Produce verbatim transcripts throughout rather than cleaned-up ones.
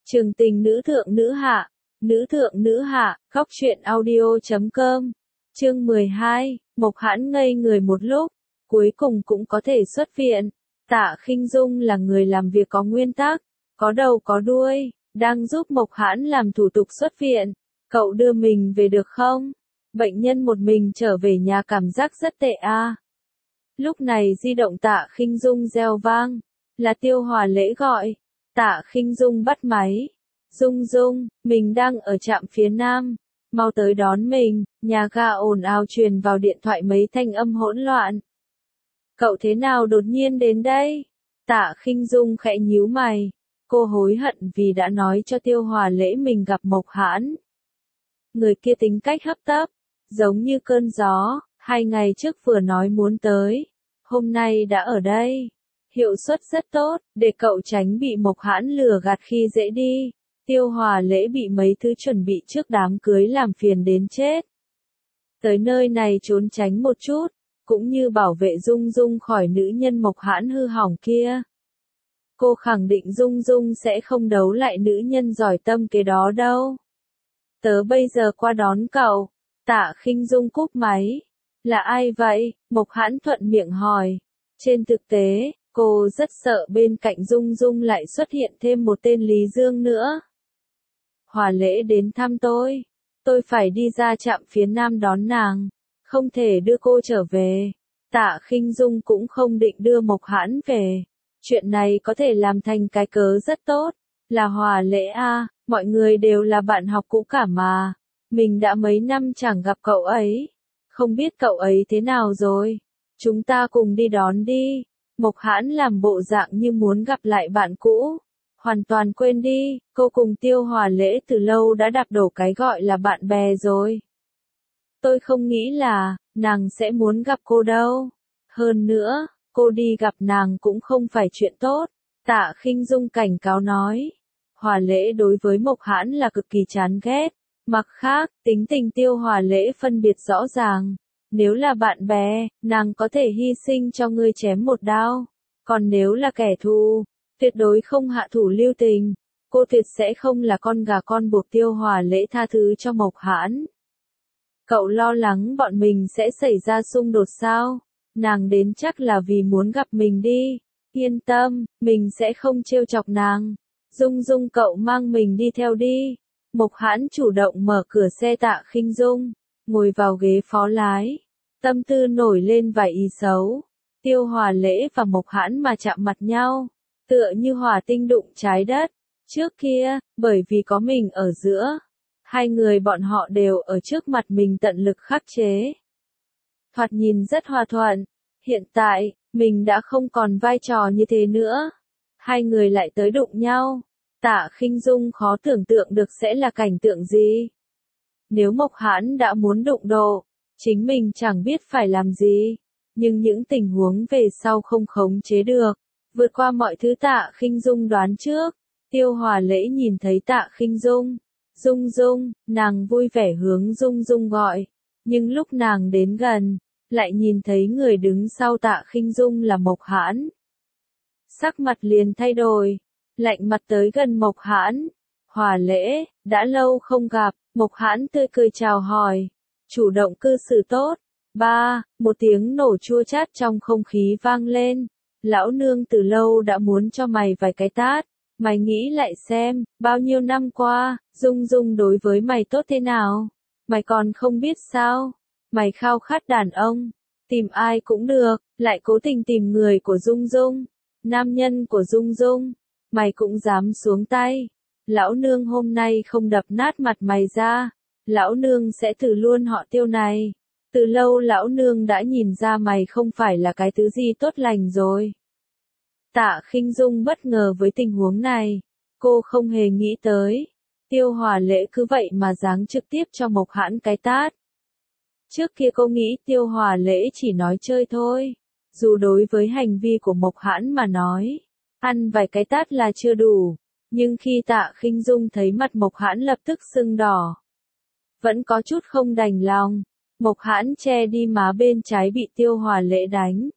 Trường tình nữ thượng nữ hạ, nữ thượng nữ hạ, góc truyện audio chấm com. Chương mười hai, Mộc Hãn ngây người một lúc, cuối cùng cũng có thể xuất viện. Tạ Khinh Dung là người làm việc có nguyên tắc, có đầu có đuôi, đang giúp Mộc Hãn làm thủ tục xuất viện. Cậu đưa mình về được không? Bệnh nhân một mình trở về nhà cảm giác rất tệ à. Lúc này di động Tạ Khinh Dung reo vang, là Tiêu Hòa Lễ gọi. Tạ Khinh Dung bắt máy. Dung Dung, mình đang ở trạm phía Nam, mau tới đón mình. Nhà ga ồn ào truyền vào điện thoại mấy thanh âm hỗn loạn. Cậu thế nào đột nhiên đến đây? Tạ Khinh Dung khẽ nhíu mày. Cô hối hận vì đã nói cho Tiêu Hòa Lễ mình gặp Mộc Hãn. Người kia tính cách hấp tấp, giống như cơn gió, hai ngày trước vừa nói muốn tới, hôm nay đã ở đây. Hiệu suất rất tốt, để cậu tránh bị Mộc Hãn lừa gạt khi dễ đi. Tiêu Hòa Lễ bị mấy thứ chuẩn bị trước đám cưới làm phiền đến chết. Tới nơi này trốn tránh một chút, cũng như bảo vệ Dung Dung khỏi nữ nhân Mộc Hãn hư hỏng kia. Cô khẳng định Dung Dung sẽ không đấu lại nữ nhân giỏi tâm kế đó đâu. Tớ bây giờ qua đón cậu. Tạ Khinh Dung cúp máy. Là ai vậy? Mộc Hãn thuận miệng hỏi. Trên thực tế, cô rất sợ bên cạnh Dung Dung lại xuất hiện thêm một tên Lý Dương nữa. Hòa Lễ đến thăm tôi. Tôi phải đi ra trạm phía Nam đón nàng. Không thể đưa cô trở về. Tạ Khinh Dung cũng không định đưa Mộc Hãn về. Chuyện này có thể làm thành cái cớ rất tốt. Là Hòa Lễ à, mọi người đều là bạn học cũ cả mà. Mình đã mấy năm chẳng gặp cậu ấy. Không biết cậu ấy thế nào rồi. Chúng ta cùng đi đón đi. Mộc Hãn làm bộ dạng như muốn gặp lại bạn cũ. Hoàn toàn quên đi, cô cùng Tiêu Hòa Lễ từ lâu đã đạp đổ cái gọi là bạn bè rồi. Tôi không nghĩ là, nàng sẽ muốn gặp cô đâu. Hơn nữa, cô đi gặp nàng cũng không phải chuyện tốt. Tạ Khinh Dung cảnh cáo nói. Hòa Lễ đối với Mộc Hãn là cực kỳ chán ghét. Mặt khác, tính tình Tiêu Hòa Lễ phân biệt rõ ràng. Nếu là bạn bè, nàng có thể hy sinh cho ngươi chém một đao. Còn nếu là kẻ thù, tuyệt đối không hạ thủ lưu tình. Cô tuyệt sẽ không là con gà con buộc Tiêu Hòa Lễ tha thứ cho Mộc Hãn. Cậu lo lắng bọn mình sẽ xảy ra xung đột sao? Nàng đến chắc là vì muốn gặp mình đi. Yên tâm, mình sẽ không trêu chọc nàng. Dung Dung cậu mang mình đi theo đi. Mộc Hãn chủ động mở cửa xe Tạ Khinh Dung, ngồi vào ghế phó lái. Tâm tư nổi lên vài ý xấu. Tiêu Hòa Lễ và Mộc Hãn mà chạm mặt nhau, tựa như hỏa tinh đụng trái đất. Trước kia, bởi vì có mình ở giữa, hai người bọn họ đều ở trước mặt mình tận lực khắc chế. Thoạt nhìn rất hòa thuận. Hiện tại, mình đã không còn vai trò như thế nữa. Hai người lại tới đụng nhau. Tạ Khinh Dung khó tưởng tượng được sẽ là cảnh tượng gì. Nếu Mộc Hãn đã muốn đụng độ, chính mình chẳng biết phải làm gì. Nhưng những tình huống về sau không khống chế được, vượt qua mọi thứ Tạ Khinh Dung đoán trước. Tiêu Hòa Lễ nhìn thấy Tạ Khinh Dung. Dung Dung, nàng vui vẻ hướng Dung Dung gọi. Nhưng lúc nàng đến gần, lại nhìn thấy người đứng sau Tạ Khinh Dung là Mộc Hãn. Sắc mặt liền thay đổi, lạnh mặt tới gần Mộc Hãn. Hòa Lễ, đã lâu không gặp. Mộc Hãn tươi cười chào hỏi, chủ động cư xử tốt. Ba, một tiếng nổ chua chát trong không khí vang lên. Lão nương từ lâu đã muốn cho mày vài cái tát. Mày nghĩ lại xem, bao nhiêu năm qua, Dung Dung đối với mày tốt thế nào? Mày còn không biết sao? Mày khao khát đàn ông, tìm ai cũng được, lại cố tình tìm người của Dung Dung, nam nhân của Dung Dung. Mày cũng dám xuống tay. Lão nương hôm nay không đập nát mặt mày ra, lão nương sẽ thử luôn họ Tiêu này. Từ lâu lão nương đã nhìn ra mày không phải là cái thứ gì tốt lành rồi. Tạ Khinh Dung bất ngờ với tình huống này. Cô không hề nghĩ tới. Tiêu Hòa Lễ cứ vậy mà giáng trực tiếp cho Mộc Hãn cái tát. Trước kia cô nghĩ Tiêu Hòa Lễ chỉ nói chơi thôi. Dù đối với hành vi của Mộc Hãn mà nói, ăn vài cái tát là chưa đủ. Nhưng khi Tạ Khinh Dung thấy mặt Mộc Hãn lập tức sưng đỏ, vẫn có chút không đành lòng. Mộc Hãn che đi má bên trái bị Tiêu Hòa Lễ đánh.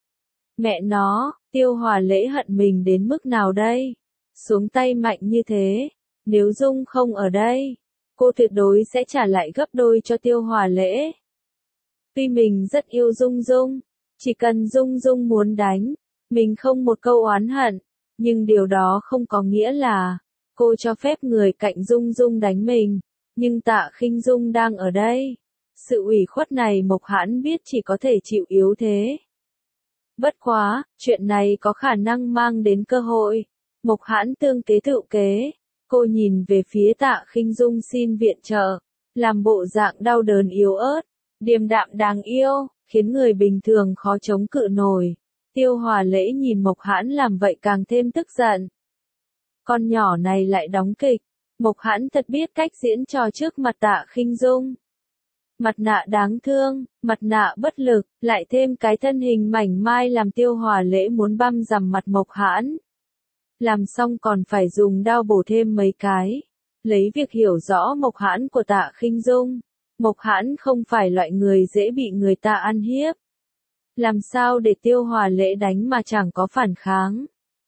Mẹ nó, Tiêu Hòa Lễ hận mình đến mức nào đây? Xuống tay mạnh như thế, Nếu Dung không ở đây, cô tuyệt đối sẽ trả lại gấp đôi cho Tiêu Hòa Lễ. Tuy mình rất yêu Dung Dung, chỉ cần Dung Dung muốn đánh, mình không một câu oán hận, nhưng điều đó không có nghĩa là cô cho phép người cạnh Dung Dung đánh mình. Nhưng Tạ Khinh Dung đang ở đây. Sự ủy khuất này Mộc Hãn biết chỉ có thể chịu yếu thế. Bất quá, chuyện này có khả năng mang đến cơ hội. Mộc Hãn tương kế tự kế. Cô nhìn về phía Tạ Khinh Dung xin viện trợ, làm bộ dạng đau đớn yếu ớt, điềm đạm đáng yêu, khiến người bình thường khó chống cự nổi. Tiêu Hòa Lễ nhìn Mộc Hãn làm vậy càng thêm tức giận. Con nhỏ này lại đóng kịch. Mộc Hãn thật biết cách diễn trò trước mặt Tạ Khinh Dung. Mặt nạ đáng thương, mặt nạ bất lực, lại thêm cái thân hình mảnh mai làm Tiêu Hòa Lễ muốn băm rằm mặt Mộc Hãn. Làm xong còn phải dùng đao bổ thêm mấy cái. Lấy việc hiểu rõ Mộc Hãn của Tạ Khinh Dung, Mộc Hãn không phải loại người dễ bị người ta ăn hiếp. Làm sao để Tiêu Hòa Lễ đánh mà chẳng có phản kháng?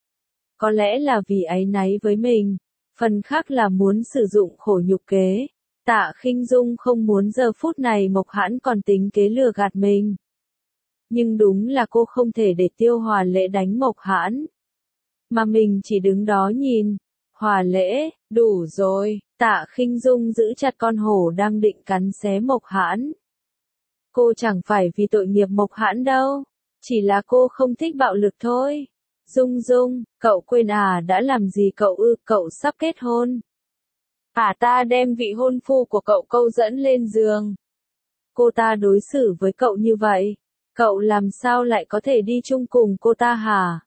Có lẽ là vì áy náy với mình, phần khác là muốn sử dụng khổ nhục kế. Tạ Khinh Dung không muốn giờ phút này Mộc Hãn còn tính kế lừa gạt mình. Nhưng đúng là cô không thể để Tiêu Hòa Lễ đánh Mộc Hãn. Mà mình chỉ đứng đó nhìn. Hòa Lễ, đủ rồi. Tạ Khinh Dung giữ chặt con hổ đang định cắn xé Mộc Hãn. Cô chẳng phải vì tội nghiệp Mộc Hãn đâu. Chỉ là cô không thích bạo lực thôi. Dung Dung, cậu quên à đã làm gì cậu ư, cậu sắp kết hôn. À ta đem vị hôn phu của cậu câu dẫn lên giường. Cô ta đối xử với cậu như vậy, cậu làm sao lại có thể đi chung cùng cô ta hả?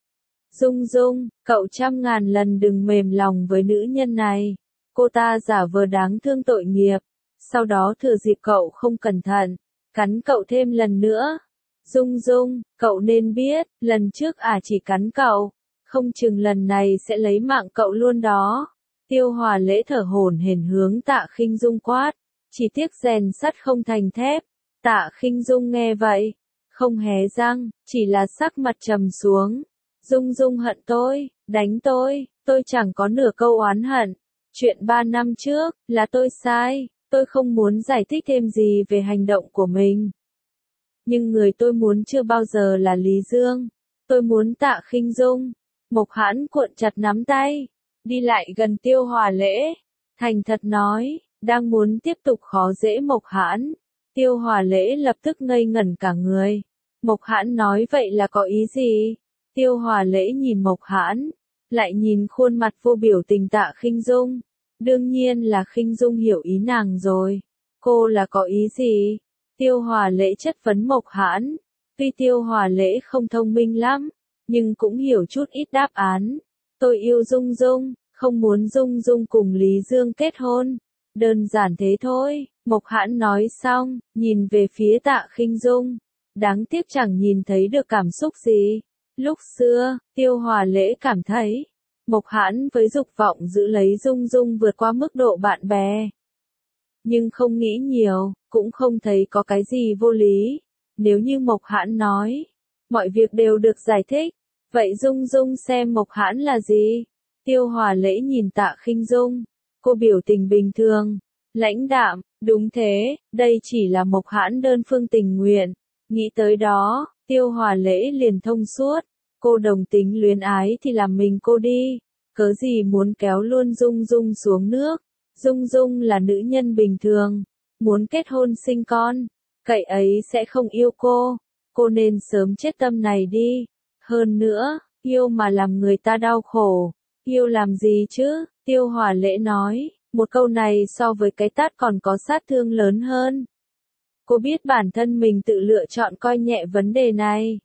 Dung Dung, cậu trăm ngàn lần đừng mềm lòng với nữ nhân này. Cô ta giả vờ đáng thương tội nghiệp, sau đó thừa dịp cậu không cẩn thận, cắn cậu thêm lần nữa. Dung Dung, cậu nên biết, lần trước à chỉ cắn cậu, không chừng lần này sẽ lấy mạng cậu luôn đó. Tiêu Hòa Lễ thở hổn hển hướng Tạ Khinh Dung quát, chỉ tiếc rèn sắt không thành thép. Tạ Khinh Dung nghe vậy, không hé răng, chỉ là sắc mặt trầm xuống. Dung Dung hận tôi, đánh tôi, tôi chẳng có nửa câu oán hận. Chuyện ba năm trước, là tôi sai, tôi không muốn giải thích thêm gì về hành động của mình. Nhưng người tôi muốn chưa bao giờ là Lý Dương. Tôi muốn Tạ Khinh Dung. Mộc Hãn cuộn chặt nắm tay, đi lại gần Tiêu Hòa Lễ, thành thật nói, đang muốn tiếp tục khó dễ Mộc Hãn. Tiêu Hòa Lễ lập tức ngây ngẩn cả người. Mộc Hãn nói vậy là có ý gì? Tiêu Hòa Lễ nhìn Mộc Hãn, lại nhìn khuôn mặt vô biểu tình Tạ Khinh Dung. Đương nhiên là Khinh Dung hiểu ý nàng rồi. Cô là có ý gì? Tiêu Hòa Lễ chất vấn Mộc Hãn. Tuy Tiêu Hòa Lễ không thông minh lắm, nhưng cũng hiểu chút ít đáp án. Tôi yêu Dung Dung, không muốn Dung Dung cùng Lý Dương kết hôn. Đơn giản thế thôi. Mộc Hãn nói xong, nhìn về phía Tạ Khinh Dung. Đáng tiếc chẳng nhìn thấy được cảm xúc gì. Lúc xưa, Tiêu Hòa Lễ cảm thấy, Mộc Hãn với dục vọng giữ lấy Dung Dung vượt qua mức độ bạn bè. Nhưng không nghĩ nhiều, cũng không thấy có cái gì vô lý. Nếu như Mộc Hãn nói, mọi việc đều được giải thích, vậy Dung Dung xem Mộc Hãn là gì? Tiêu Hòa Lễ nhìn Tạ Khinh Dung, cô biểu tình bình thường, lãnh đạm, đúng thế, đây chỉ là Mộc Hãn đơn phương tình nguyện. Nghĩ tới đó, Tiêu Hòa Lễ liền thông suốt, cô đồng tính luyến ái thì làm mình cô đi, cớ gì muốn kéo luôn Dung Dung xuống nước. Dung Dung là nữ nhân bình thường, muốn kết hôn sinh con, cậy ấy sẽ không yêu cô, cô nên sớm chết tâm này đi. Hơn nữa, yêu mà làm người ta đau khổ, yêu làm gì chứ? Tiêu Hòa Lễ nói, một câu này so với cái tát còn có sát thương lớn hơn. Cô biết bản thân mình tự lựa chọn coi nhẹ vấn đề này.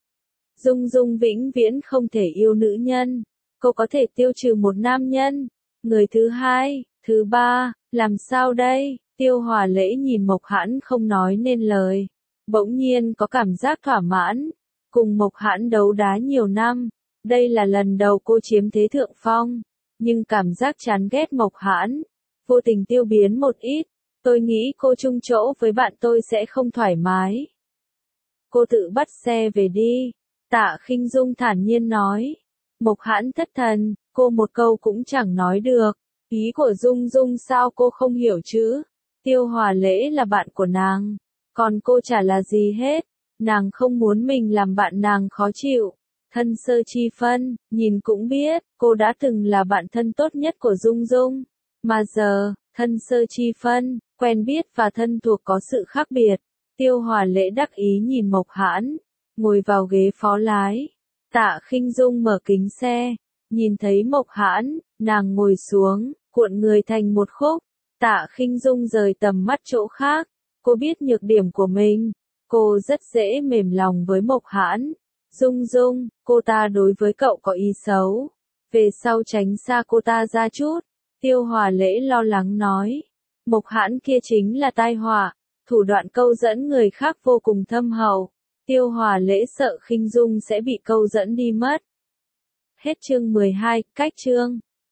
Dung Dung vĩnh viễn không thể yêu nữ nhân, cô có thể tiêu trừ một nam nhân, người thứ hai, thứ ba, làm sao đây? Tiêu Hòa Lễ nhìn Mộc Hãn không nói nên lời, bỗng nhiên có cảm giác thỏa mãn. Cùng Mộc Hãn đấu đá nhiều năm, đây là lần đầu cô chiếm thế thượng phong, nhưng cảm giác chán ghét Mộc Hãn vô tình tiêu biến một ít. Tôi nghĩ cô chung chỗ với bạn tôi sẽ không thoải mái. Cô tự bắt xe về đi. Tạ Khinh Dung thản nhiên nói. Mộc Hãn thất thần, cô một câu cũng chẳng nói được. Ý của Dung Dung sao cô không hiểu chứ? Tiêu Hòa Lễ là bạn của nàng, còn cô chả là gì hết, nàng không muốn mình làm bạn nàng khó chịu. Thân Sơ Chi Phân, nhìn cũng biết, cô đã từng là bạn thân tốt nhất của Dung Dung, mà giờ, Thân Sơ Chi Phân, quen biết và thân thuộc có sự khác biệt. Tiêu Hòa Lễ đắc ý nhìn Mộc Hãn, ngồi vào ghế phó lái. Tạ Khinh Dung mở kính xe, nhìn thấy Mộc Hãn, nàng ngồi xuống, cuộn người thành một khúc. Tạ Khinh Dung rời tầm mắt chỗ khác, cô biết nhược điểm của mình, cô rất dễ mềm lòng với Mộc Hãn. Dung Dung, cô ta đối với cậu có ý xấu, về sau tránh xa cô ta ra chút. Tiêu Hòa Lễ lo lắng nói, Mộc Hãn kia chính là tai họa, thủ đoạn câu dẫn người khác vô cùng thâm hậu. Tiêu Hòa Lễ sợ Khinh Dung sẽ bị câu dẫn đi mất. Hết chương mười hai, cách chương.